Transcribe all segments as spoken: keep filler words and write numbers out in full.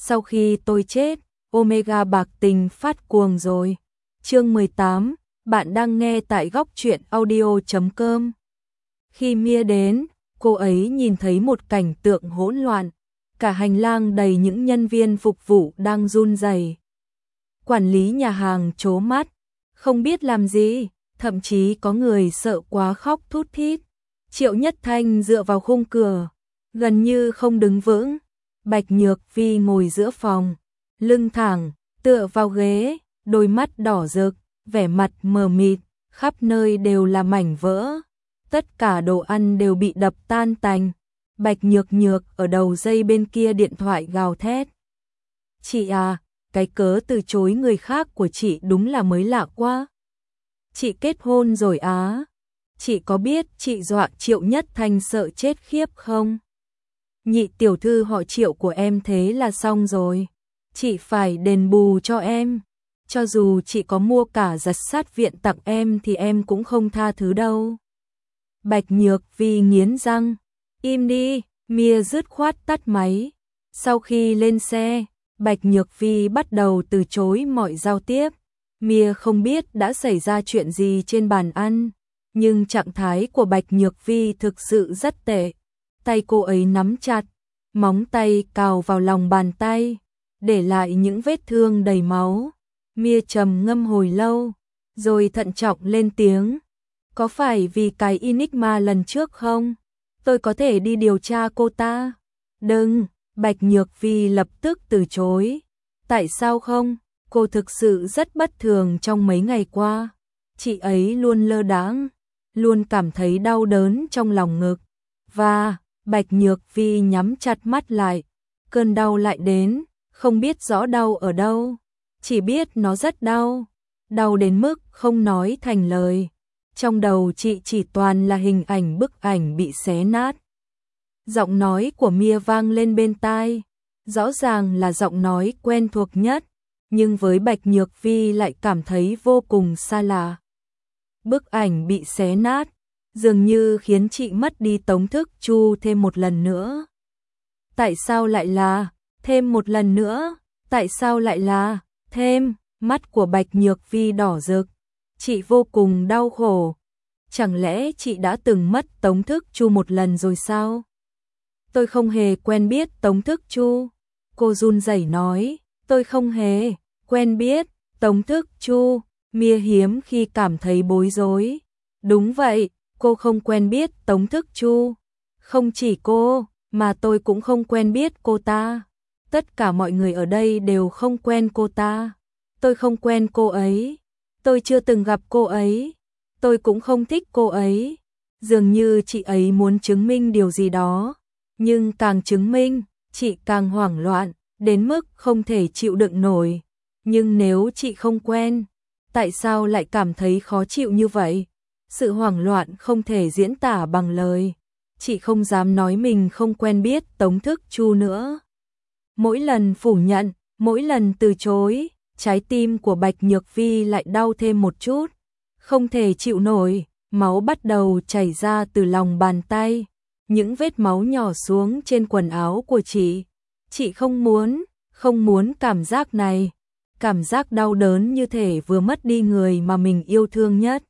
sau khi tôi chết, Omega bạc tình phát cuồng rồi. Chương mười tám, bạn đang nghe tại góc truyện audio chấm com. Khi Mia đến, cô ấy nhìn thấy một cảnh tượng hỗn loạn, cả hành lang đầy những nhân viên phục vụ đang run rẩy. Quản lý nhà hàng trố mắt, không biết làm gì, thậm chí có người sợ quá khóc thút thít. Triệu Nhất Thanh dựa vào khung cửa, gần như không đứng vững. Bạch Nhược Vi ngồi giữa phòng, lưng thẳng, tựa vào ghế, đôi mắt đỏ rực, vẻ mặt mờ mịt, khắp nơi đều là mảnh vỡ. Tất cả đồ ăn đều bị đập tan tành. Bạch Nhược Nhược ở đầu dây bên kia điện thoại gào thét. Chị à, cái cớ từ chối người khác của chị đúng là mới lạ quá. Chị kết hôn rồi á. Chị có biết chị dọa Triệu Nhất Thanh sợ chết khiếp không? Nhị tiểu thư họ Triệu của em thế là xong rồi. Chị phải đền bù cho em. Cho dù chị có mua cả giặt sát viện tặng em thì em cũng không tha thứ đâu. Bạch Nhược Vi nghiến răng. Im đi, Mia dứt khoát tắt máy. Sau khi lên xe, Bạch Nhược Vi bắt đầu từ chối mọi giao tiếp. Mia không biết đã xảy ra chuyện gì trên bàn ăn, nhưng trạng thái của Bạch Nhược Vi thực sự rất tệ. Tay cô ấy nắm chặt, móng tay cào vào lòng bàn tay, để lại những vết thương đầy máu. Mia trầm ngâm hồi lâu, rồi thận trọng lên tiếng. Có phải vì cái Enigma lần trước không? Tôi có thể đi điều tra cô ta. Đừng, Bạch Nhược Vi lập tức từ chối. Tại sao không? Cô thực sự rất bất thường trong mấy ngày qua. Chị ấy luôn lơ đãng, luôn cảm thấy đau đớn trong lòng ngực. Và Bạch Nhược Vi nhắm chặt mắt lại. Cơn đau lại đến, không biết rõ đau ở đâu. Chỉ biết nó rất đau. Đau đến mức không nói thành lời. Trong đầu chị chỉ toàn là hình ảnh bức ảnh bị xé nát. Giọng nói của Mia vang lên bên tai. Rõ ràng là giọng nói quen thuộc nhất, nhưng với Bạch Nhược Vi lại cảm thấy vô cùng xa lạ. Bức ảnh bị xé nát, dường như khiến chị mất đi Tống Thức Chu thêm một lần nữa. Tại sao lại là thêm một lần nữa? Tại sao lại là thêm? Mắt của Bạch Nhược Vi đỏ rực. Chị vô cùng đau khổ. Chẳng lẽ chị đã từng mất Tống Thức Chu một lần rồi sao? Tôi không hề quen biết Tống Thức Chu. Cô run rẩy nói, tôi không hề quen biết Tống Thức Chu. Mia hiếm khi cảm thấy bối rối. Đúng vậy, cô không quen biết Tống Thức Chu. Không chỉ cô, mà tôi cũng không quen biết cô ta. Tất cả mọi người ở đây đều không quen cô ta. Tôi không quen cô ấy. Tôi chưa từng gặp cô ấy. Tôi cũng không thích cô ấy. Dường như chị ấy muốn chứng minh điều gì đó. Nhưng càng chứng minh, chị càng hoảng loạn, đến mức không thể chịu đựng nổi. Nhưng nếu chị không quen, tại sao lại cảm thấy khó chịu như vậy? Sự hoảng loạn không thể diễn tả bằng lời. Chị không dám nói mình không quen biết Tống Thức Chu nữa. Mỗi lần phủ nhận, mỗi lần từ chối, trái tim của Bạch Nhược Vi lại đau thêm một chút. Không thể chịu nổi, máu bắt đầu chảy ra từ lòng bàn tay. Những vết máu nhỏ xuống trên quần áo của chị. Chị không muốn, không muốn cảm giác này. Cảm giác đau đớn như thể vừa mất đi người mà mình yêu thương nhất.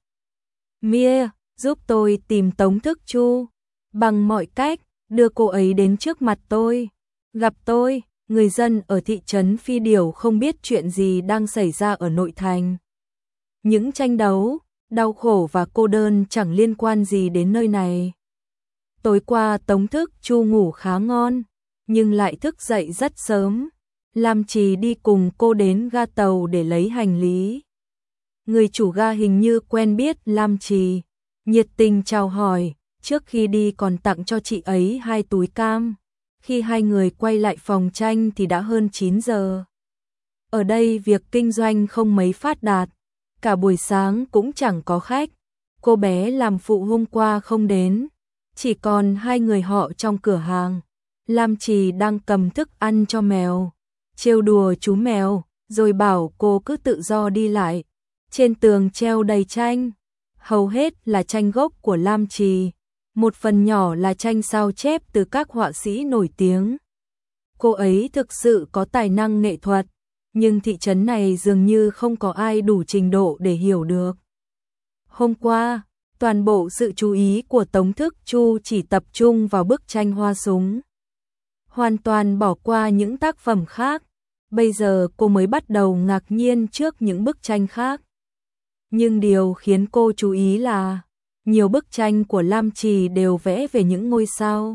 Mia, giúp tôi tìm Tống Thức Chu. Bằng mọi cách, đưa cô ấy đến trước mặt tôi. Gặp tôi, người dân ở thị trấn Phi Điểu không biết chuyện gì đang xảy ra ở nội thành. Những tranh đấu, đau khổ và cô đơn chẳng liên quan gì đến nơi này. Tối qua Tống Thức Chu ngủ khá ngon, nhưng lại thức dậy rất sớm. Lam Trì đi cùng cô đến ga tàu để lấy hành lý. Người chủ ga hình như quen biết Lam Trì, nhiệt tình chào hỏi, trước khi đi còn tặng cho chị ấy hai túi cam. Khi hai người quay lại phòng tranh thì đã hơn chín giờ. Ở đây việc kinh doanh không mấy phát đạt, cả buổi sáng cũng chẳng có khách. Cô bé làm phụ hôm qua không đến, chỉ còn hai người họ trong cửa hàng. Lam Trì đang cầm thức ăn cho mèo, trêu đùa chú mèo, rồi bảo cô cứ tự do đi lại. Trên tường treo đầy tranh, hầu hết là tranh gốc của Lam Trì, một phần nhỏ là tranh sao chép từ các họa sĩ nổi tiếng. Cô ấy thực sự có tài năng nghệ thuật, nhưng thị trấn này dường như không có ai đủ trình độ để hiểu được. Hôm qua, toàn bộ sự chú ý của Tống Thức Chu chỉ tập trung vào bức tranh hoa súng. Hoàn toàn bỏ qua những tác phẩm khác. Bây giờ cô mới bắt đầu ngạc nhiên trước những bức tranh khác. Nhưng điều khiến cô chú ý là nhiều bức tranh của Lam Trì đều vẽ về những ngôi sao.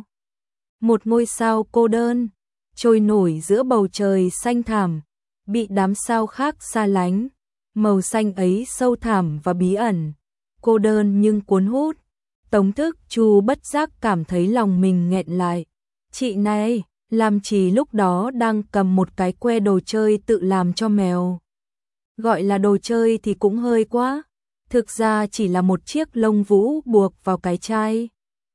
Một ngôi sao cô đơn, trôi nổi giữa bầu trời xanh thẳm, bị đám sao khác xa lánh. Màu xanh ấy sâu thẳm và bí ẩn, cô đơn nhưng cuốn hút. Tống Thức Chu bất giác cảm thấy lòng mình nghẹn lại. Chị này, Lam Trì lúc đó đang cầm một cái que đồ chơi tự làm cho mèo. Gọi là đồ chơi thì cũng hơi quá, thực ra chỉ là một chiếc lông vũ buộc vào cái chai.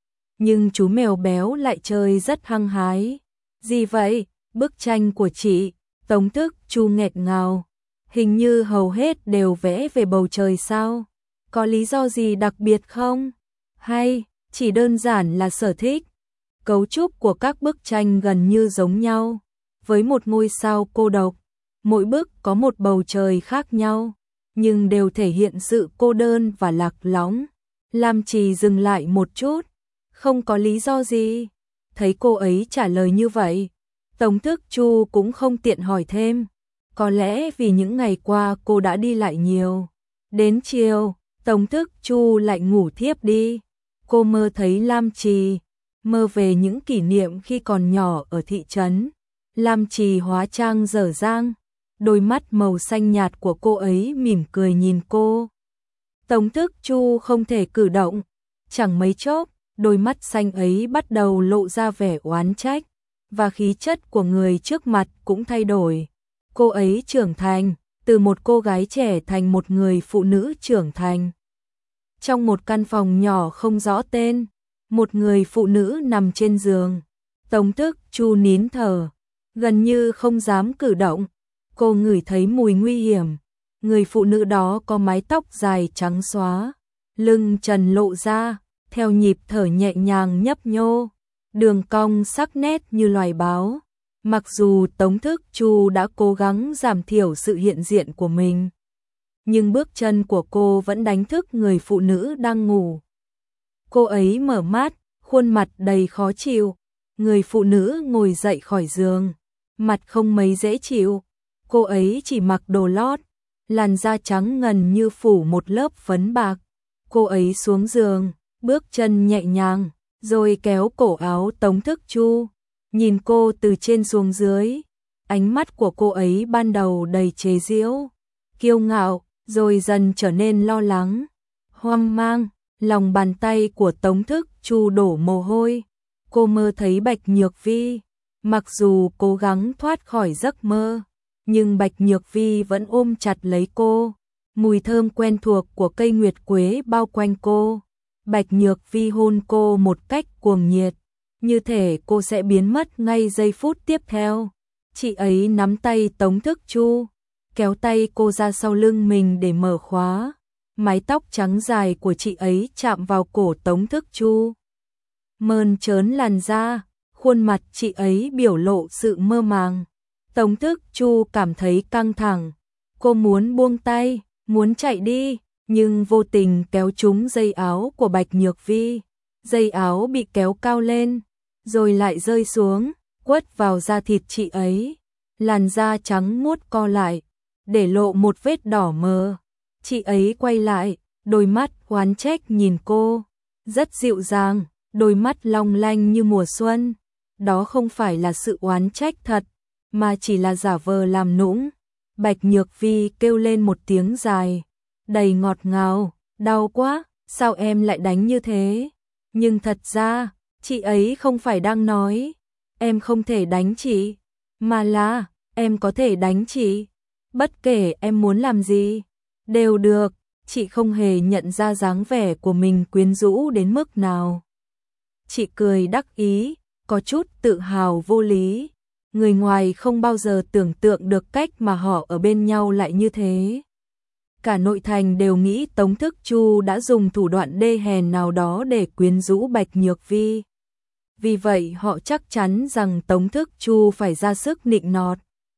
Nhưng chú mèo béo lại chơi rất hăng hái. Gì vậy? Bức tranh của chị? Tống Thức Chu nghẹt ngào. Hình như hầu hết đều vẽ về bầu trời sao? Có lý do gì đặc biệt không? Hay chỉ đơn giản là sở thích? Cấu trúc của các bức tranh gần như giống nhau, với một ngôi sao cô độc. Mỗi bức có một bầu trời khác nhau, nhưng đều thể hiện sự cô đơn và lạc lõng. Lam Trì dừng lại một chút. Không có lý do gì. Thấy cô ấy trả lời như vậy, Tống Thức Chu cũng không tiện hỏi thêm. Có lẽ vì những ngày qua cô đã đi lại nhiều. Đến chiều, Tống Thức Chu lại ngủ thiếp đi. Cô mơ thấy Lam Trì, mơ về những kỷ niệm khi còn nhỏ ở thị trấn. Lam Trì hóa trang dở dang, đôi mắt màu xanh nhạt của cô ấy mỉm cười nhìn cô. Tống Thức Chu không thể cử động, chẳng mấy chốc, đôi mắt xanh ấy bắt đầu lộ ra vẻ oán trách, và khí chất của người trước mặt cũng thay đổi. Cô ấy trưởng thành, từ một cô gái trẻ thành một người phụ nữ trưởng thành. Trong một căn phòng nhỏ không rõ tên, một người phụ nữ nằm trên giường. Tống Thức Chu nín thở, gần như không dám cử động. Cô ngửi thấy mùi nguy hiểm. Người phụ nữ đó có mái tóc dài trắng xóa, lưng trần lộ ra, theo nhịp thở nhẹ nhàng nhấp nhô, đường cong sắc nét như loài báo. Mặc dù Tống Thức Chu đã cố gắng giảm thiểu sự hiện diện của mình, nhưng bước chân của cô vẫn đánh thức người phụ nữ đang ngủ. Cô ấy mở mắt, khuôn mặt đầy khó chịu. Người phụ nữ ngồi dậy khỏi giường, mặt không mấy dễ chịu. Cô ấy chỉ mặc đồ lót, làn da trắng ngần như phủ một lớp phấn bạc. Cô ấy xuống giường, bước chân nhẹ nhàng, rồi kéo cổ áo Tống Thức Chu, nhìn cô từ trên xuống dưới. Ánh mắt của cô ấy ban đầu đầy chế giễu, kiêu ngạo, rồi dần trở nên lo lắng, hoang mang. Lòng bàn tay của Tống Thức Chu đổ mồ hôi. Cô mơ thấy Bạch Nhược Vi. Mặc dù cố gắng thoát khỏi giấc mơ, nhưng Bạch Nhược Vi vẫn ôm chặt lấy cô. Mùi thơm quen thuộc của cây nguyệt quế bao quanh cô. Bạch Nhược Vi hôn cô một cách cuồng nhiệt, như thể cô sẽ biến mất ngay giây phút tiếp theo. Chị ấy nắm tay Tống Thức Chu, kéo tay cô ra sau lưng mình để mở khóa. Mái tóc trắng dài của chị ấy chạm vào cổ Tống Thức Chu, mơn trớn làn da, khuôn mặt chị ấy biểu lộ sự mơ màng. Tống Thức Chu cảm thấy căng thẳng, cô muốn buông tay, muốn chạy đi, nhưng vô tình kéo trúng dây áo của Bạch Nhược Vi. Dây áo bị kéo cao lên, rồi lại rơi xuống, quất vào da thịt chị ấy. Làn da trắng muốt co lại, để lộ một vết đỏ mờ. Chị ấy quay lại, đôi mắt oán trách nhìn cô, rất dịu dàng, đôi mắt long lanh như mùa xuân. Đó không phải là sự oán trách thật, mà chỉ là giả vờ làm nũng. Bạch Nhược Vi kêu lên một tiếng dài, đầy ngọt ngào, đau quá, sao em lại đánh như thế? Nhưng thật ra, chị ấy không phải đang nói, em không thể đánh chị, mà là, em có thể đánh chị. Bất kể em muốn làm gì, đều được. Chị không hề nhận ra dáng vẻ của mình quyến rũ đến mức nào. Chị cười đắc ý, có chút tự hào vô lý. Người ngoài không bao giờ tưởng tượng được cách mà họ ở bên nhau lại như thế. Cả nội thành đều nghĩ Tống Thức Chu đã dùng thủ đoạn đê hèn nào đó để quyến rũ Bạch Nhược Vi. vì vậy họ chắc chắn rằng Tống Thức Chu phải ra sức nịnh nọt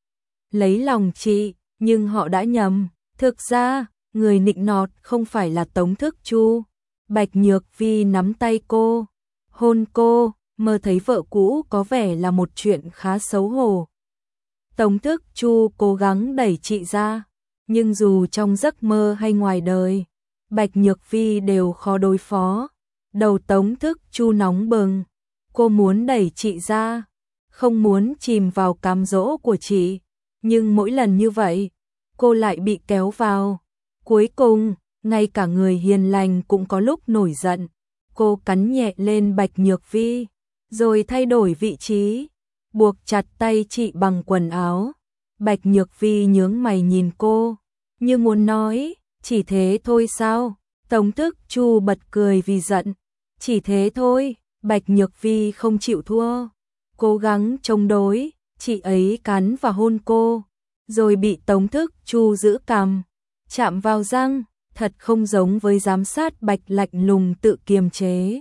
lấy lòng chị, nhưng họ đã nhầm, thực ra, người nịnh nọt không phải là Tống Thức Chu. Bạch Nhược Vi nắm tay cô, hôn cô, mơ thấy vợ cũ có vẻ là một chuyện khá xấu hổ. Tống Thức Chu cố gắng đẩy chị ra, nhưng dù trong giấc mơ hay ngoài đời, Bạch Nhược Vi đều khó đối phó. Đầu Tống Thức Chu nóng bừng, cô muốn đẩy chị ra, không muốn chìm vào cám dỗ của chị, nhưng mỗi lần như vậy, cô lại bị kéo vào. Cuối cùng, ngay cả người hiền lành cũng có lúc nổi giận. Cô cắn nhẹ lên Bạch Nhược Vi, rồi thay đổi vị trí, buộc chặt tay chị bằng quần áo. Bạch Nhược Vi nhướng mày nhìn cô, như muốn nói, chỉ thế thôi sao? Tống Thức Chu bật cười vì giận. Chỉ thế thôi, Bạch Nhược Vi không chịu thua, cố gắng chống đối, chị ấy cắn và hôn cô, rồi bị Tống Thức Chu giữ cằm, chạm vào răng, thật không giống với giám sát Bạch lạnh lùng tự kiềm chế.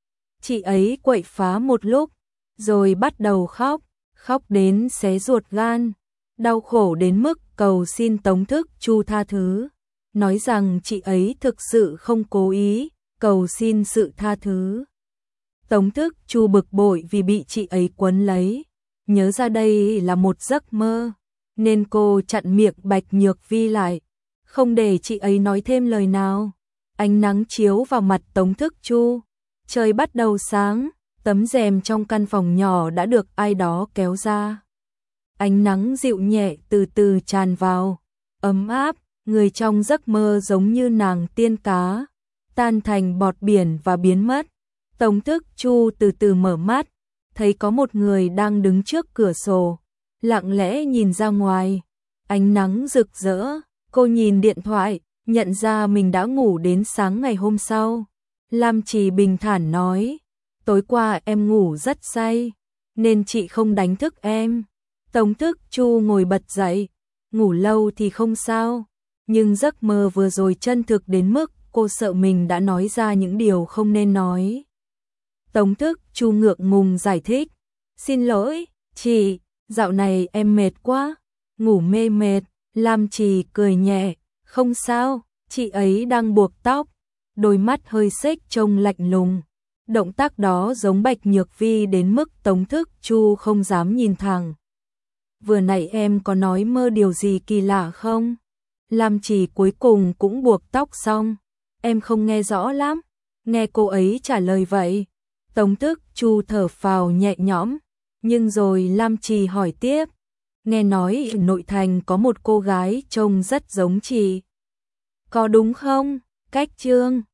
Chị ấy quậy phá một lúc, rồi bắt đầu khóc, khóc đến xé ruột gan, đau khổ đến mức cầu xin Tống Thức Chu tha thứ, nói rằng chị ấy thực sự không cố ý, cầu xin sự tha thứ. Tống Thức Chu bực bội vì bị chị ấy quấn lấy, nhớ ra đây là một giấc mơ, nên cô chặn miệng Bạch Nhược Vi lại, không để chị ấy nói thêm lời nào. Ánh nắng chiếu vào mặt Tống Thức Chu, trời bắt đầu sáng, tấm rèm trong căn phòng nhỏ đã được ai đó kéo ra. Ánh nắng dịu nhẹ từ từ tràn vào, ấm áp, người trong giấc mơ giống như nàng tiên cá, tan thành bọt biển và biến mất. Tống Thức Chu từ từ mở mắt, thấy có một người đang đứng trước cửa sổ, lặng lẽ nhìn ra ngoài. Ánh nắng rực rỡ, cô nhìn điện thoại, nhận ra mình đã ngủ đến sáng ngày hôm sau. Lam Trì bình thản nói, tối qua em ngủ rất say, nên chị không đánh thức em. Tống Thức Chu ngồi bật dậy, ngủ lâu thì không sao, nhưng giấc mơ vừa rồi chân thực đến mức cô sợ mình đã nói ra những điều không nên nói. Tống Thức Chu ngượng ngùng giải thích, xin lỗi, chị, dạo này em mệt quá, ngủ mê mệt. Lam Trì cười nhẹ, không sao, chị ấy đang buộc tóc, đôi mắt hơi xếch trông lạnh lùng. Động tác đó giống Bạch Nhược Vi đến mức Tống Thức Chu không dám nhìn thẳng. Vừa nãy em có nói mơ điều gì kỳ lạ không? Lam Trì cuối cùng cũng buộc tóc xong, em không nghe rõ lắm. Nghe cô ấy trả lời vậy, Tống Thức Chu thở phào nhẹ nhõm, nhưng rồi Lam Trì hỏi tiếp, nghe nói ở nội thành có một cô gái trông rất giống chị, có đúng không? Cách Trương